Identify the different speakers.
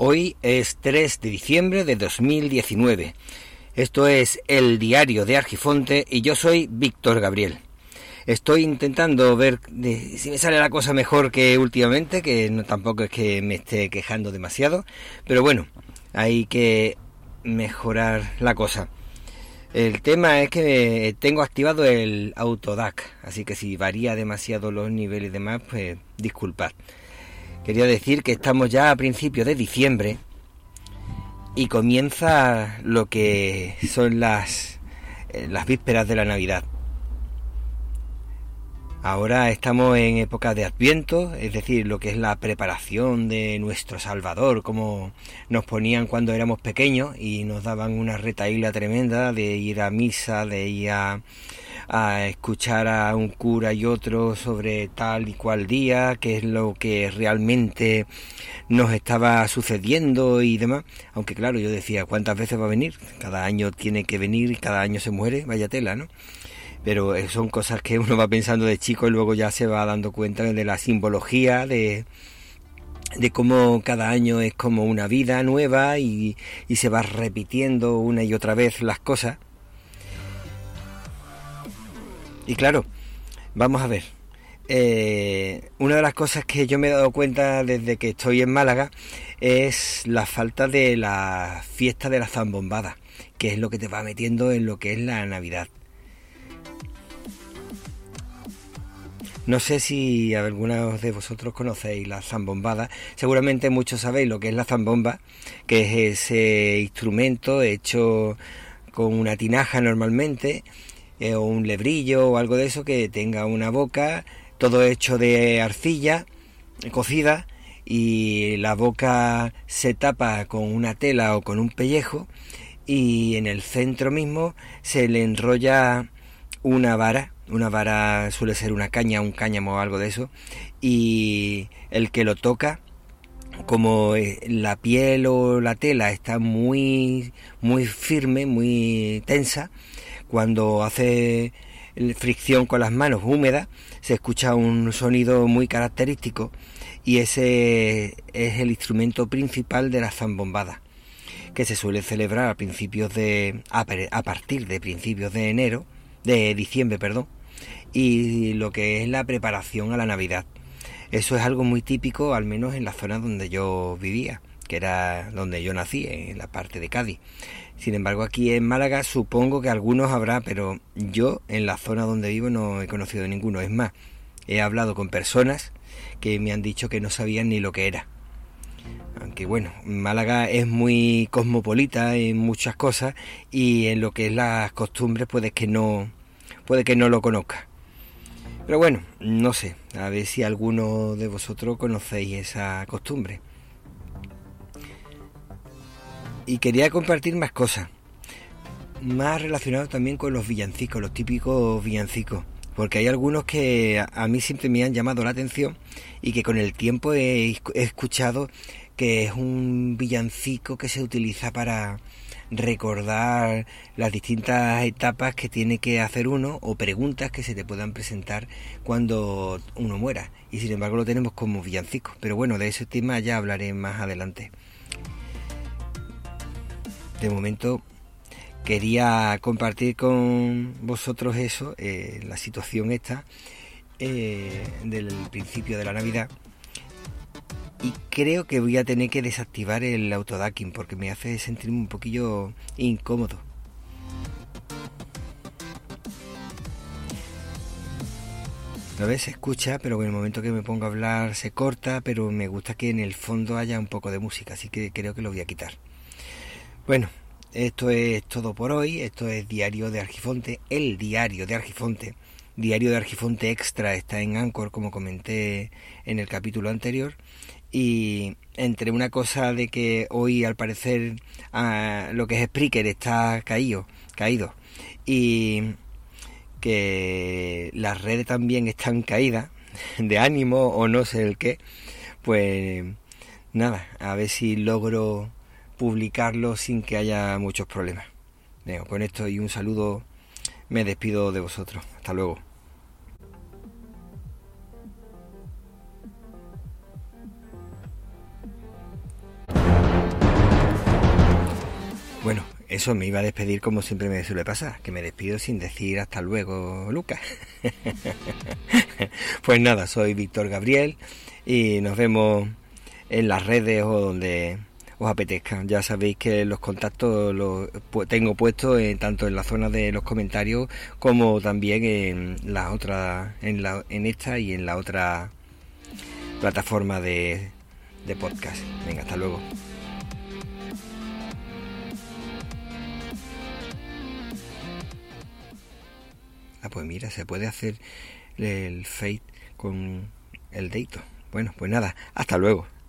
Speaker 1: Hoy es 3 de diciembre de 2019. Esto es el Diario de Argifonte y yo soy Víctor Gabriel. Estoy intentando ver si me sale la cosa mejor que últimamente, que no, tampoco es que me esté quejando demasiado, pero bueno, hay que mejorar la cosa. El tema es que tengo activado el AutoDAC, así que si varía demasiado los niveles y demás, pues disculpad. Quería decir que estamos ya a principios de diciembre y comienza lo que son las vísperas de la Navidad. Ahora estamos en época de Adviento, es decir, lo que es la preparación de nuestro Salvador, como nos ponían cuando éramos pequeños y nos daban una retahíla tremenda de ir a misa, de ir a escuchar a un cura y otro sobre tal y cual día, qué es lo que realmente nos estaba sucediendo y demás. Aunque claro, yo decía, ¿cuántas veces va a venir? Cada año tiene que venir y cada año se muere, vaya tela, ¿no? Pero son cosas que uno va pensando de chico y luego ya se va dando cuenta de la simbología, de cómo cada año es como una vida nueva y se va repitiendo una y otra vez las cosas. Y claro, vamos a ver, una de las cosas que yo me he dado cuenta desde que estoy en Málaga es la falta de la fiesta de la zambombada, que es lo que te va metiendo en lo que es la Navidad. No sé si algunos de vosotros conocéis la zambombada. Seguramente muchos sabéis lo que es la zambomba, que es ese instrumento hecho con una tinaja normalmente, o un lebrillo o algo de eso, que tenga una boca, todo hecho de arcilla cocida, y la boca se tapa con una tela o con un pellejo, y en el centro mismo se le enrolla una vara suele ser una caña, un cáñamo o algo de eso, y el que lo toca, como la piel o la tela está muy firme, muy tensa, cuando hace fricción con las manos húmedas se escucha un sonido muy característico, y ese es el instrumento principal de la zambombada, que se suele celebrar a partir de principios de diciembre, y lo que es la preparación a la Navidad. Eso es algo muy típico, al menos en la zona donde yo vivía, que era donde yo nací, en la parte de Cádiz. Sin embargo, aquí en Málaga supongo que algunos habrá, pero yo en la zona donde vivo no he conocido ninguno. Es más, he hablado con personas que me han dicho que no sabían ni lo que era. Aunque bueno, Málaga es muy cosmopolita en muchas cosas, y en lo que es las costumbres puede que no lo conozca. Pero bueno, no sé, a ver si alguno de vosotros conocéis esa costumbre. Y quería compartir más cosas, más relacionados también con los villancicos, los típicos villancicos, porque hay algunos que a mí siempre me han llamado la atención y que con el tiempo he escuchado que es un villancico que se utiliza para recordar las distintas etapas que tiene que hacer uno, o preguntas que se te puedan presentar cuando uno muera, y sin embargo lo tenemos como villancico. Pero bueno, de ese tema ya hablaré más adelante. De momento quería compartir con vosotros eso, la situación esta del principio de la Navidad, y creo que voy a tener que desactivar el autodacking porque me hace sentirme un poquillo incómodo. A veces se escucha, pero en el momento que me pongo a hablar se corta, pero me gusta que en el fondo haya un poco de música, así que creo que lo voy a quitar. Bueno, esto es todo por hoy. Esto es Diario de Argifonte, el Diario de Argifonte. Diario de Argifonte Extra está en Anchor, como comenté en el capítulo anterior. Y entre una cosa de que hoy al parecer lo que es Spreaker está caído, y que las redes también están caídas de ánimo o no sé el qué, pues nada, a ver si logro publicarlo sin que haya muchos problemas. Bueno, con esto y un saludo, me despido de vosotros. Hasta luego. eso me iba a despedir como siempre me suele pasar, que me despido sin decir hasta luego, Lucas. Pues nada, soy Víctor Gabriel y nos vemos en las redes o donde os apetezca. Ya sabéis que los contactos los tengo puestos tanto en la zona de los comentarios como también en las otras, en esta y en la otra plataforma de podcast. Venga, hasta luego. Pues mira, se puede hacer el fade con el dedito. Bueno, pues nada, hasta luego.